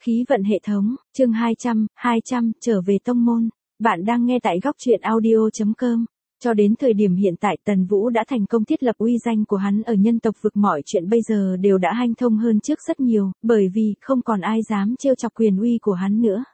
Khí vận hệ thống, chương 200, trở về tông môn. Bạn đang nghe tại góc truyện audio.com. Cho đến thời điểm hiện tại Tần Vũ đã thành công thiết lập uy danh của hắn ở nhân tộc vực, mọi chuyện bây giờ đều đã hanh thông hơn trước rất nhiều, bởi vì không còn ai dám trêu chọc quyền uy của hắn nữa.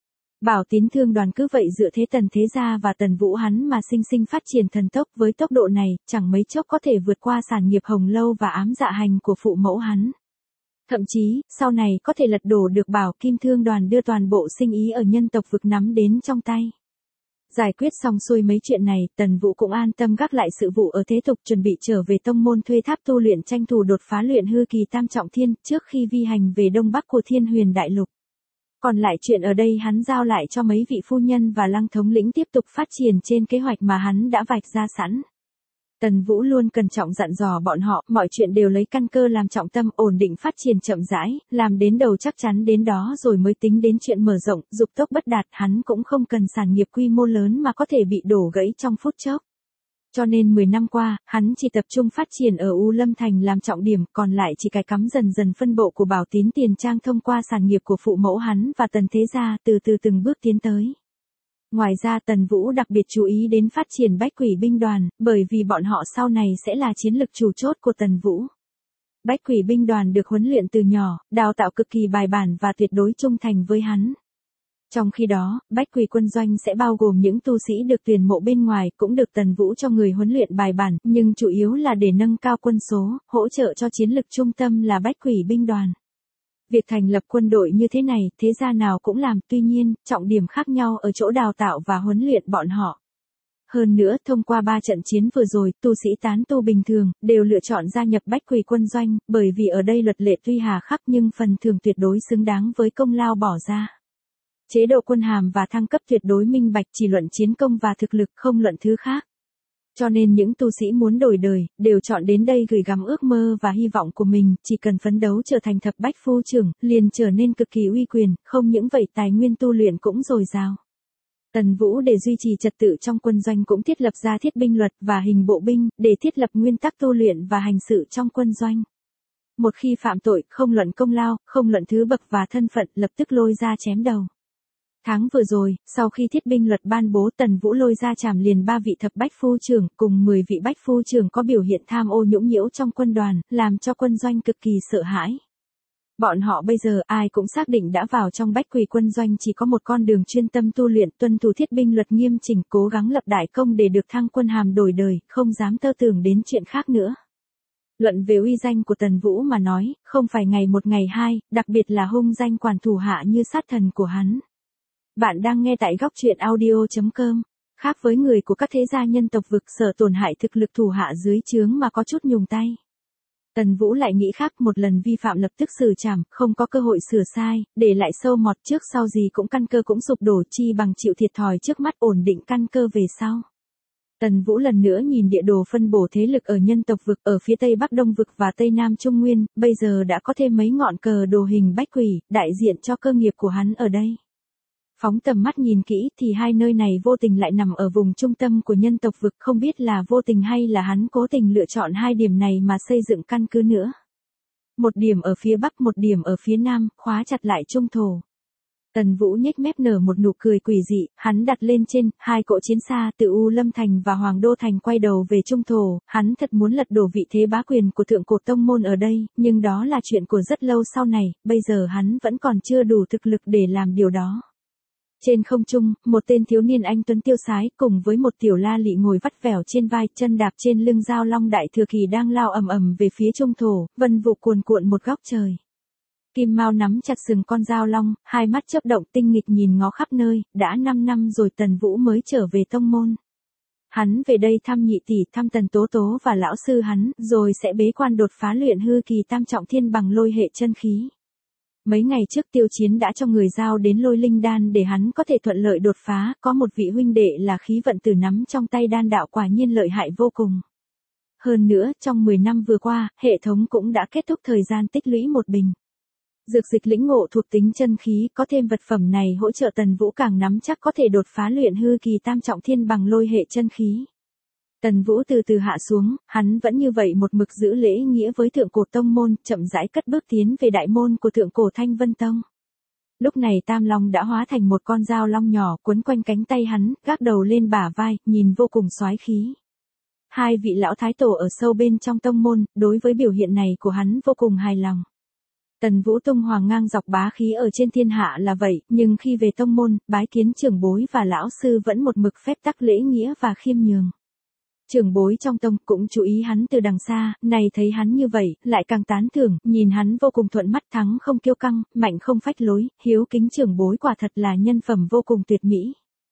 Bảo Tín Thương Đoàn cứ vậy dựa thế Tần Thế Gia và Tần Vũ hắn mà sinh sinh phát triển thần tốc, với tốc độ này, chẳng mấy chốc có thể vượt qua sản nghiệp Hồng Lâu và Ám Dạ Hành của phụ mẫu hắn. Thậm chí, sau này có thể lật đổ được Bảo Kim Thương Đoàn, đưa toàn bộ sinh ý ở nhân tộc vực nắm đến trong tay. Giải quyết xong xuôi mấy chuyện này, Tần Vũ cũng an tâm gác lại sự vụ ở thế tục, chuẩn bị trở về tông môn thuê tháp tu luyện, tranh thủ đột phá luyện hư kỳ tam trọng thiên, trước khi vi hành về đông bắc của Thiên Huyền Đại Lục. Còn lại chuyện ở đây hắn giao lại cho mấy vị phu nhân và Lăng thống lĩnh tiếp tục phát triển trên kế hoạch mà hắn đã vạch ra sẵn. Tần Vũ luôn cẩn trọng dặn dò bọn họ, mọi chuyện đều lấy căn cơ làm trọng tâm, ổn định phát triển chậm rãi, làm đến đầu chắc chắn đến đó rồi mới tính đến chuyện mở rộng, dục tốc bất đạt, hắn cũng không cần sản nghiệp quy mô lớn mà có thể bị đổ gãy trong phút chốc. Cho nên 10 năm qua, hắn chỉ tập trung phát triển ở U Lâm Thành làm trọng điểm, còn lại chỉ cài cắm dần dần phân bộ của Bảo Tín Tiền Trang thông qua sản nghiệp của phụ mẫu hắn và Tần Thế Gia, từ từ từng bước tiến tới. Ngoài ra Tần Vũ đặc biệt chú ý đến phát triển Bách Quỷ binh đoàn, bởi vì bọn họ sau này sẽ là chiến lực chủ chốt của Tần Vũ. Bách Quỷ binh đoàn được huấn luyện từ nhỏ, đào tạo cực kỳ bài bản và tuyệt đối trung thành với hắn. Trong khi đó, Bách Quỷ quân doanh sẽ bao gồm những tu sĩ được tuyển mộ bên ngoài, cũng được Tần Vũ cho người huấn luyện bài bản, nhưng chủ yếu là để nâng cao quân số, hỗ trợ cho chiến lực trung tâm là Bách Quỷ binh đoàn. Việc thành lập quân đội như thế này, thế gia nào cũng làm, tuy nhiên, trọng điểm khác nhau ở chỗ đào tạo và huấn luyện bọn họ. Hơn nữa, thông qua 3 trận chiến vừa rồi, tu sĩ tán tu bình thường, đều lựa chọn gia nhập Bách Quỷ quân doanh, bởi vì ở đây luật lệ tuy hà khắc nhưng phần thưởng tuyệt đối xứng đáng với công lao bỏ ra. Chế độ quân hàm và thăng cấp tuyệt đối minh bạch, chỉ luận chiến công và thực lực, không luận thứ khác. Cho nên những tu sĩ muốn đổi đời, đều chọn đến đây gửi gắm ước mơ và hy vọng của mình, chỉ cần phấn đấu trở thành thập bách phu trưởng, liền trở nên cực kỳ uy quyền, không những vậy tài nguyên tu luyện cũng dồi dào. Tần Vũ để duy trì trật tự trong quân doanh cũng thiết lập ra thiết binh luật và hình bộ binh, để thiết lập nguyên tắc tu luyện và hành sự trong quân doanh. Một khi phạm tội, không luận công lao, không luận thứ bậc và thân phận, lập tức lôi ra chém đầu. Tháng vừa rồi, sau khi thiết binh luật ban bố, Tần Vũ lôi ra trảm liền 3 vị thập bách phu trưởng, cùng 10 vị bách phu trưởng có biểu hiện tham ô nhũng nhiễu trong quân đoàn, làm cho quân doanh cực kỳ sợ hãi. Bọn họ bây giờ ai cũng xác định đã vào trong Bách Quỷ quân doanh chỉ có một con đường, chuyên tâm tu luyện, tuân thủ thiết binh luật nghiêm chỉnh, cố gắng lập đại công để được thăng quân hàm đổi đời, không dám tơ tưởng đến chuyện khác nữa. Luận về uy danh của Tần Vũ mà nói, không phải ngày một ngày hai, đặc biệt là hung danh quản thủ hạ như sát thần của hắn. Bạn đang nghe tại góc truyện audio.com. Khác với người của các thế gia nhân tộc vực, sợ tổn hại thực lực thủ hạ dưới trướng mà có chút nhùng tay. Tần Vũ lại nghĩ khác, một lần vi phạm lập tức xử trảm, không có cơ hội sửa sai, để lại sâu mọt, trước sau gì cũng căn cơ cũng sụp đổ, chi bằng chịu thiệt thòi trước mắt, ổn định căn cơ về sau. Tần Vũ lần nữa nhìn địa đồ phân bổ thế lực ở nhân tộc vực, ở phía Tây Bắc Đông vực và Tây Nam Trung Nguyên, bây giờ đã có thêm mấy ngọn cờ đồ hình Bách Quỷ, đại diện cho cơ nghiệp của hắn ở đây. Phóng tầm mắt nhìn kỹ thì hai nơi này vô tình lại nằm ở vùng trung tâm của nhân tộc vực, không biết là vô tình hay là hắn cố tình lựa chọn hai điểm này mà xây dựng căn cứ nữa. Một điểm ở phía bắc, một điểm ở phía nam, khóa chặt lại trung thổ. Tần Vũ nhếch mép nở một nụ cười quỷ dị, hắn đặt lên trên, 2 cỗ chiến xa từ U Lâm Thành và Hoàng Đô Thành quay đầu về trung thổ, hắn thật muốn lật đổ vị thế bá quyền của thượng cổ tông môn ở đây, nhưng đó là chuyện của rất lâu sau này, bây giờ hắn vẫn còn chưa đủ thực lực để làm điều đó. Trên không trung, một tên thiếu niên anh tuấn tiêu sái, cùng với một tiểu la lị ngồi vắt vẻo trên vai, chân đạp trên lưng Dao Long đại thừa kỳ đang lao ầm ầm về phía trung thổ, vân vụ cuồn cuộn một góc trời. Kim Mao nắm chặt sừng con Dao Long, hai mắt chớp động tinh nghịch nhìn ngó khắp nơi, đã 5 năm rồi Tần Vũ mới trở về tông môn. Hắn về đây thăm nhị tỷ, thăm Tần Tố Tố và lão sư hắn, rồi sẽ bế quan đột phá luyện hư kỳ tam trọng thiên bằng lôi hệ chân khí. Mấy ngày trước Tiêu Chiến đã cho người giao đến lôi linh đan để hắn có thể thuận lợi đột phá, có một vị huynh đệ là khí vận tử nắm trong tay đan đạo, quả nhiên lợi hại vô cùng. Hơn nữa, trong 10 năm vừa qua, hệ thống cũng đã kết thúc thời gian tích lũy một bình dược dịch lĩnh ngộ thuộc tính chân khí, có thêm vật phẩm này hỗ trợ Tần Vũ càng nắm chắc có thể đột phá luyện hư kỳ tam trọng thiên bằng lôi hệ chân khí. Tần Vũ từ từ hạ xuống, hắn vẫn như vậy một mực giữ lễ nghĩa với thượng cổ tông môn, chậm rãi cất bước tiến về đại môn của thượng cổ Thanh Vân Tông. Lúc này Tam Long đã hóa thành một con dao long nhỏ quấn quanh cánh tay hắn, gác đầu lên bả vai, nhìn vô cùng soái khí. Hai vị lão thái tổ ở sâu bên trong tông môn, đối với biểu hiện này của hắn vô cùng hài lòng. Tần Vũ tung hoàng ngang dọc bá khí ở trên thiên hạ là vậy, nhưng khi về tông môn, bái kiến trưởng bối và lão sư vẫn một mực phép tắc lễ nghĩa và khiêm nhường. Trưởng bối trong tông cũng chú ý hắn từ đằng xa, này thấy hắn như vậy, lại càng tán thưởng, nhìn hắn vô cùng thuận mắt, thắng không kiêu căng, mạnh không phách lối, hiếu kính trưởng bối quả thật là nhân phẩm vô cùng tuyệt mỹ.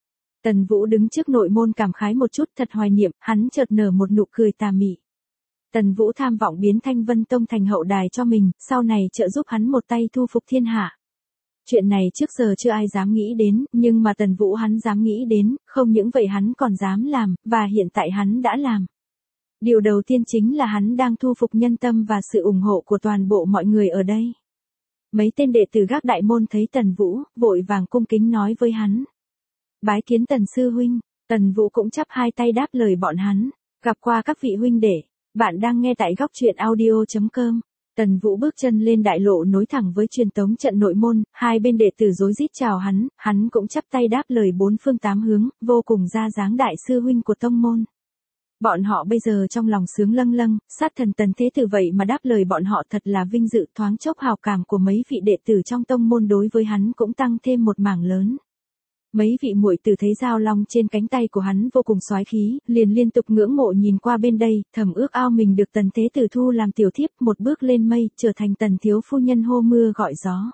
Tần Vũ đứng trước nội môn cảm khái một chút, thật hoài niệm, hắn chợt nở một nụ cười tà mị. Tần Vũ tham vọng biến Thanh Vân Tông thành hậu đài cho mình, sau này trợ giúp hắn một tay thu phục thiên hạ. Chuyện này trước giờ chưa ai dám nghĩ đến, nhưng mà Tần Vũ hắn dám nghĩ đến, không những vậy hắn còn dám làm, và hiện tại hắn đã làm. Điều đầu tiên chính là hắn đang thu phục nhân tâm và sự ủng hộ của toàn bộ mọi người ở đây. Mấy tên đệ tử gác đại môn thấy Tần Vũ, vội vàng cung kính nói với hắn. Bái kiến Tần sư huynh. Tần Vũ cũng chắp hai tay đáp lời bọn hắn. Gặp qua các vị huynh đệ. Bạn đang nghe tại góc truyện audio.com. Tần Vũ bước chân lên đại lộ nối thẳng với truyền tống trận nội môn, hai bên đệ tử rối rít chào hắn cũng chắp tay đáp lời bốn phương tám hướng, vô cùng ra dáng đại sư huynh của tông môn. Bọn họ bây giờ trong lòng sướng lâng lâng, sát thần Tần Thế Tử vậy mà đáp lời bọn họ thật là vinh dự, thoáng chốc hào cảm của mấy vị đệ tử trong tông môn đối với hắn cũng tăng thêm một mảng lớn. Mấy vị muội tử thấy dao long trên cánh tay của hắn vô cùng soái khí, liền liên tục ngưỡng mộ nhìn qua bên đây, thầm ước ao mình được Tần Thế Tử thu làm tiểu thiếp, một bước lên mây, trở thành Tần thiếu phu nhân hô mưa gọi gió.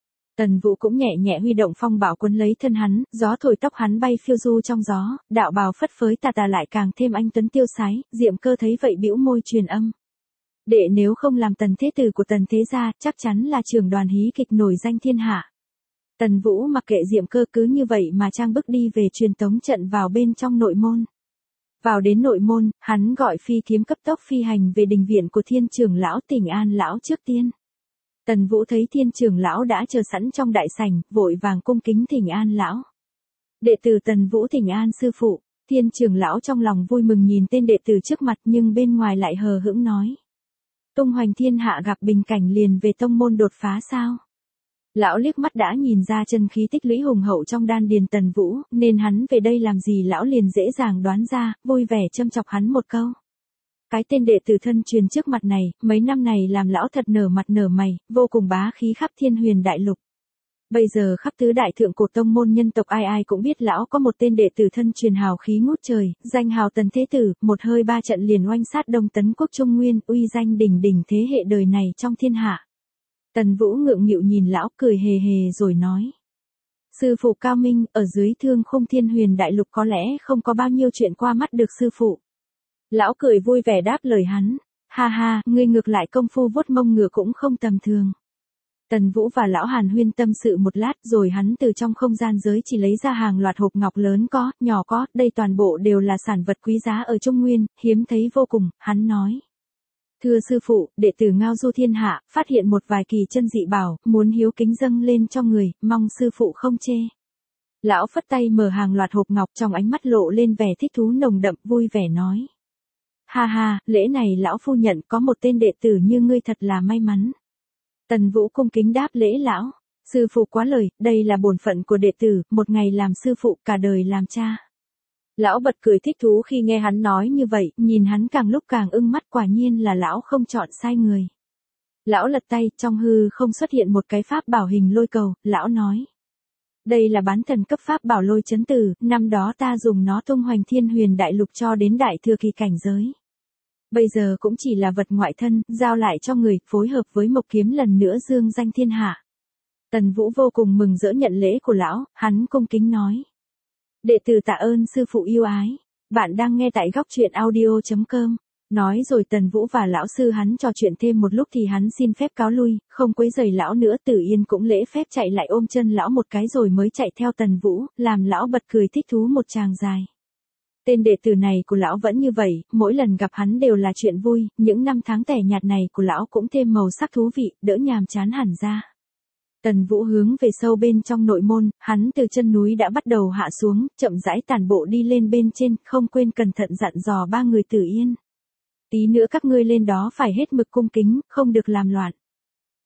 Tần Vũ cũng nhẹ nhẹ huy động phong bảo quấn lấy thân hắn, gió thổi tóc hắn bay phiêu du trong gió, đạo bào phất phới tà tà lại càng thêm anh tuấn tiêu sái, Diệm Cơ thấy vậy bĩu môi truyền âm. Đệ nếu không làm Tần Thế Tử của Tần thế gia, chắc chắn là trưởng đoàn hí kịch nổi danh thiên hạ. Tần Vũ mặc kệ Diệm Cơ cứ như vậy mà trang bước đi về truyền tống trận vào bên trong nội môn. Vào đến nội môn, hắn gọi phi kiếm cấp tốc phi hành về đình viện của Thiên trưởng lão Tỉnh An lão trước tiên. Tần Vũ thấy Thiên trưởng lão đã chờ sẵn trong đại sảnh, vội vàng cung kính thỉnh an lão. Đệ tử Tần Vũ thỉnh an sư phụ. Thiên trưởng lão trong lòng vui mừng nhìn tên đệ tử trước mặt nhưng bên ngoài lại hờ hững nói. Tung hoành thiên hạ gặp bình cảnh liền về tông môn đột phá sao? Lão liếc mắt đã nhìn ra chân khí tích lũy hùng hậu trong đan điền Tần Vũ, nên hắn về đây làm gì lão liền dễ dàng đoán ra, vui vẻ châm chọc hắn một câu. Cái tên đệ tử thân truyền trước mặt này, mấy năm này làm lão thật nở mặt nở mày, vô cùng bá khí khắp Thiên Huyền đại lục. Bây giờ khắp tứ đại thượng cổ tông môn nhân tộc ai ai cũng biết lão có một tên đệ tử thân truyền hào khí ngút trời, danh hào Tần Thế Tử, một hơi ba trận liền oanh sát Đông Tấn quốc Trung Nguyên, uy danh đỉnh đỉnh thế hệ đời này trong thiên hạ. Tần Vũ ngượng nghịu nhìn lão cười hề hề rồi nói. Sư phụ cao minh, ở dưới thương khung Thiên Huyền đại lục có lẽ không có bao nhiêu chuyện qua mắt được sư phụ. Lão cười vui vẻ đáp lời hắn. Ha ha, ngươi ngược lại công phu vuốt mông ngựa cũng không tầm thường. Tần Vũ và lão Hàn huyên tâm sự một lát rồi hắn từ trong không gian giới chỉ lấy ra hàng loạt hộp ngọc lớn có, nhỏ có, đây toàn bộ đều là sản vật quý giá ở Trung Nguyên, hiếm thấy vô cùng, hắn nói. Thưa sư phụ, đệ tử ngao du thiên hạ, phát hiện một vài kỳ chân dị bảo, muốn hiếu kính dâng lên cho người, mong sư phụ không chê. Lão phất tay mở hàng loạt hộp ngọc trong ánh mắt lộ lên vẻ thích thú nồng đậm vui vẻ nói. Ha ha, lễ này lão phu nhận có một tên đệ tử như ngươi thật là may mắn. Tần Vũ cung kính đáp lễ lão. Sư phụ quá lời, đây là bổn phận của đệ tử, một ngày làm sư phụ cả đời làm cha. Lão bật cười thích thú khi nghe hắn nói như vậy, nhìn hắn càng lúc càng ưng mắt quả nhiên là lão không chọn sai người. Lão lật tay, trong hư không xuất hiện một cái pháp bảo hình lôi cầu, lão nói. Đây là bán thần cấp pháp bảo lôi chấn tử, năm đó ta dùng nó tung hoành Thiên Huyền đại lục cho đến đại thừa kỳ cảnh giới. Bây giờ cũng chỉ là vật ngoại thân, giao lại cho người, phối hợp với Mộc Kiếm lần nữa dương danh thiên hạ. Tần Vũ vô cùng mừng rỡ nhận lễ của lão, hắn cung kính nói. Đệ tử tạ ơn sư phụ yêu ái. Bạn đang nghe tại góc truyện audio.com. Nói rồi Tần Vũ và lão sư hắn trò chuyện thêm một lúc thì hắn xin phép cáo lui, không quấy rầy lão nữa. Tử Yên cũng lễ phép chạy lại ôm chân lão một cái rồi mới chạy theo Tần Vũ, làm lão bật cười thích thú một tràng dài. Tên đệ tử này của lão vẫn như vậy, mỗi lần gặp hắn đều là chuyện vui, những năm tháng tẻ nhạt này của lão cũng thêm màu sắc thú vị, đỡ nhàm chán hẳn ra. Tần Vũ hướng về sâu bên trong nội môn, hắn từ chân núi đã bắt đầu hạ xuống, chậm rãi tản bộ đi lên bên trên, không quên cẩn thận dặn dò ba người Tử Yên. Tí nữa các ngươi lên đó phải hết mực cung kính, không được làm loạn.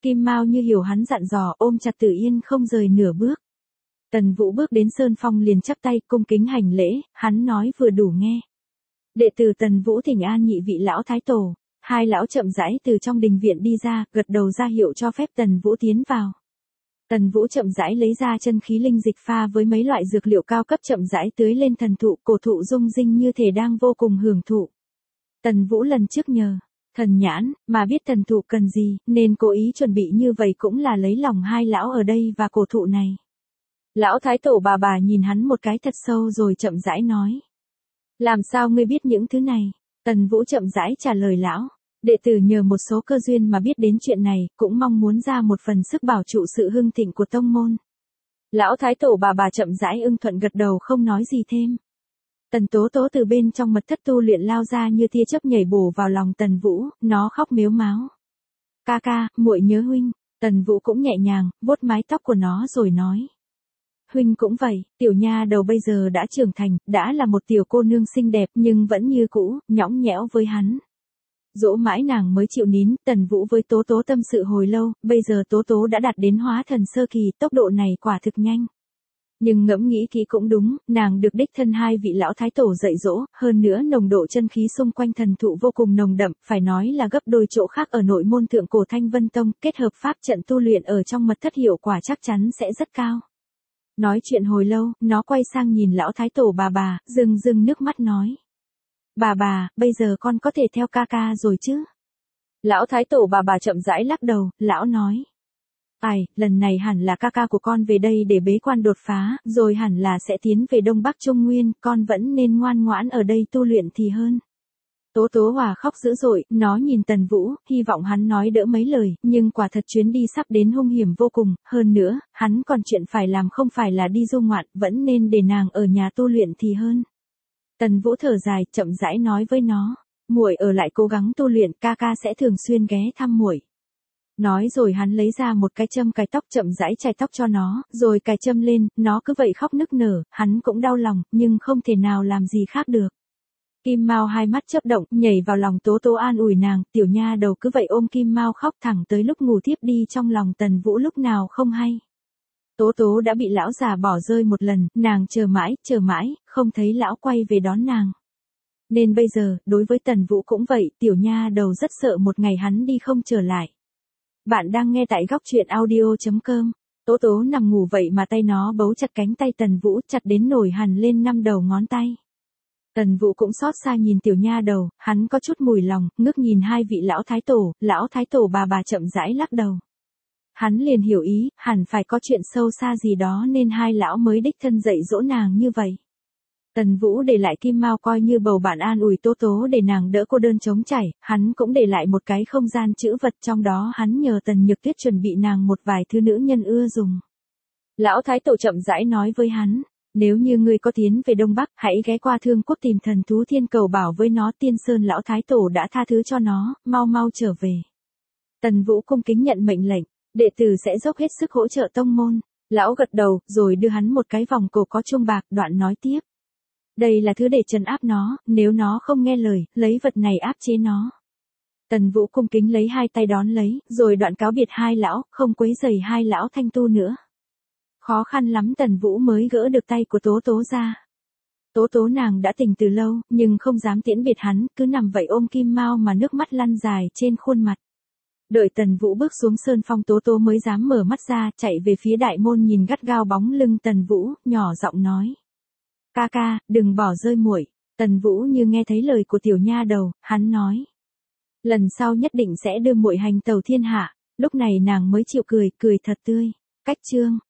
Kim Mao như hiểu hắn dặn dò, ôm chặt Tử Yên không rời nửa bước. Tần Vũ bước đến Sơn Phong liền chắp tay cung kính hành lễ, hắn nói vừa đủ nghe. Đệ tử Tần Vũ thỉnh an nhị vị lão thái tổ. Hai lão chậm rãi từ trong đình viện đi ra, gật đầu ra hiệu cho phép Tần Vũ tiến vào. Tần Vũ chậm rãi lấy ra chân khí linh dịch pha với mấy loại dược liệu cao cấp chậm rãi tưới lên thần thụ, cổ thụ rung rinh như thể đang vô cùng hưởng thụ. Tần Vũ lần trước nhờ thần nhãn mà biết thần thụ cần gì, nên cố ý chuẩn bị như vậy cũng là lấy lòng hai lão ở đây và cổ thụ này. Lão thái tổ bà nhìn hắn một cái thật sâu rồi chậm rãi nói. Làm sao ngươi biết những thứ này? Tần Vũ chậm rãi trả lời lão. Đệ tử nhờ một số cơ duyên mà biết đến chuyện này, cũng mong muốn ra một phần sức bảo trụ sự hưng thịnh của tông môn. Lão thái tổ bà chậm rãi ưng thuận gật đầu không nói gì thêm. Tần Tố Tố từ bên trong mật thất tu luyện lao ra như tia chớp nhảy bổ vào lòng Tần Vũ, nó khóc mếu máo. Ca ca, muội nhớ huynh. Tần Vũ cũng nhẹ nhàng, vuốt mái tóc của nó rồi nói. Huynh cũng vậy, tiểu nha đầu bây giờ đã trưởng thành, đã là một tiểu cô nương xinh đẹp nhưng vẫn như cũ, nhõng nhẽo với hắn. Dỗ mãi nàng mới chịu nín, Tần Vũ với Tố Tố tâm sự hồi lâu, bây giờ Tố Tố đã đạt đến hóa thần sơ kỳ, tốc độ này quả thực nhanh. Nhưng ngẫm nghĩ kỹ cũng đúng, nàng được đích thân hai vị lão thái tổ dạy dỗ, hơn nữa nồng độ chân khí xung quanh thần thụ vô cùng nồng đậm, phải nói là gấp đôi chỗ khác ở nội môn thượng cổ Thanh Vân Tông, kết hợp pháp trận tu luyện ở trong mật thất hiệu quả chắc chắn sẽ rất cao. Nói chuyện hồi lâu, nó quay sang nhìn lão thái tổ bà, rưng nước mắt nói. Bà, bây giờ con có thể theo ca ca rồi chứ? Lão thái tổ bà chậm rãi lắc đầu, lão nói. Lần này hẳn là ca ca của con về đây để bế quan đột phá, rồi hẳn là sẽ tiến về Đông Bắc Trung Nguyên, con vẫn nên ngoan ngoãn ở đây tu luyện thì hơn. Tố Tố Hòa khóc dữ dội, nó nhìn Tần Vũ, hy vọng hắn nói đỡ mấy lời, nhưng quả thật chuyến đi sắp đến hung hiểm vô cùng, hơn nữa, hắn còn chuyện phải làm không phải là đi du ngoạn, vẫn nên để nàng ở nhà tu luyện thì hơn. Tần Vũ thở dài, chậm rãi nói với nó, muội ở lại cố gắng tu luyện, ca ca sẽ thường xuyên ghé thăm muội. Nói rồi hắn lấy ra một cái châm cài tóc chậm rãi chải tóc cho nó, rồi cài châm lên, nó cứ vậy khóc nức nở, hắn cũng đau lòng, nhưng không thể nào làm gì khác được. Kim Mao hai mắt chớp động, nhảy vào lòng Tố Tố an ủi nàng, tiểu nha đầu cứ vậy ôm Kim Mao khóc thẳng tới lúc ngủ thiếp đi trong lòng Tần Vũ lúc nào không hay. Tố Tố đã bị lão già bỏ rơi một lần, nàng chờ mãi, không thấy lão quay về đón nàng. Nên bây giờ, đối với Tần Vũ cũng vậy, tiểu nha đầu rất sợ một ngày hắn đi không trở lại. Bạn đang nghe tại góc truyện audio.com. Tố Tố nằm ngủ vậy mà tay nó bấu chặt cánh tay Tần Vũ, chặt đến nổi hằn lên 5 đầu ngón tay. Tần Vũ cũng xót xa nhìn tiểu nha đầu, hắn có chút mùi lòng, ngước nhìn hai vị lão thái tổ bà chậm rãi lắc đầu. Hắn liền hiểu ý, hẳn phải có chuyện sâu xa gì đó nên hai lão mới đích thân dạy dỗ nàng như vậy. Tần Vũ để lại Kim Mao coi như bầu bạn an ủi Tố Tố để nàng đỡ cô đơn trống trải, hắn cũng để lại một cái không gian trữ vật trong đó hắn nhờ Tần Nhược Tuyết chuẩn bị nàng một vài thứ nữ nhân ưa dùng. Lão thái tổ chậm rãi nói với hắn, nếu như ngươi có tiến về Đông Bắc, hãy ghé qua Thương Quốc tìm thần thú thiên cầu bảo với nó Tiên Sơn lão thái tổ đã tha thứ cho nó, mau trở về. Tần Vũ cung kính nhận mệnh lệnh, đệ tử sẽ dốc hết sức hỗ trợ tông môn. Lão gật đầu, rồi đưa hắn một cái vòng cổ có chuông bạc, đoạn nói tiếp. Đây là thứ để trấn áp nó, nếu nó không nghe lời, lấy vật này áp chế nó. Tần Vũ cung kính lấy hai tay đón lấy, rồi đoạn cáo biệt hai lão, không quấy rầy hai lão thanh tu nữa. Khó khăn lắm Tần Vũ mới gỡ được tay của Tố Tố ra. Tố Tố nàng đã tỉnh từ lâu, nhưng không dám tiễn biệt hắn, cứ nằm vậy ôm Kim Mao mà nước mắt lăn dài trên khuôn mặt. Đợi Tần Vũ bước xuống sơn phong Tố Tố mới dám mở mắt ra, chạy về phía đại môn nhìn gắt gao bóng lưng Tần Vũ, nhỏ giọng nói. Ca ca, đừng bỏ rơi muội. Tần Vũ như nghe thấy lời của tiểu nha đầu, hắn nói. Lần sau nhất định sẽ đưa muội hành tàu thiên hạ, lúc này nàng mới chịu cười thật tươi. Cách chương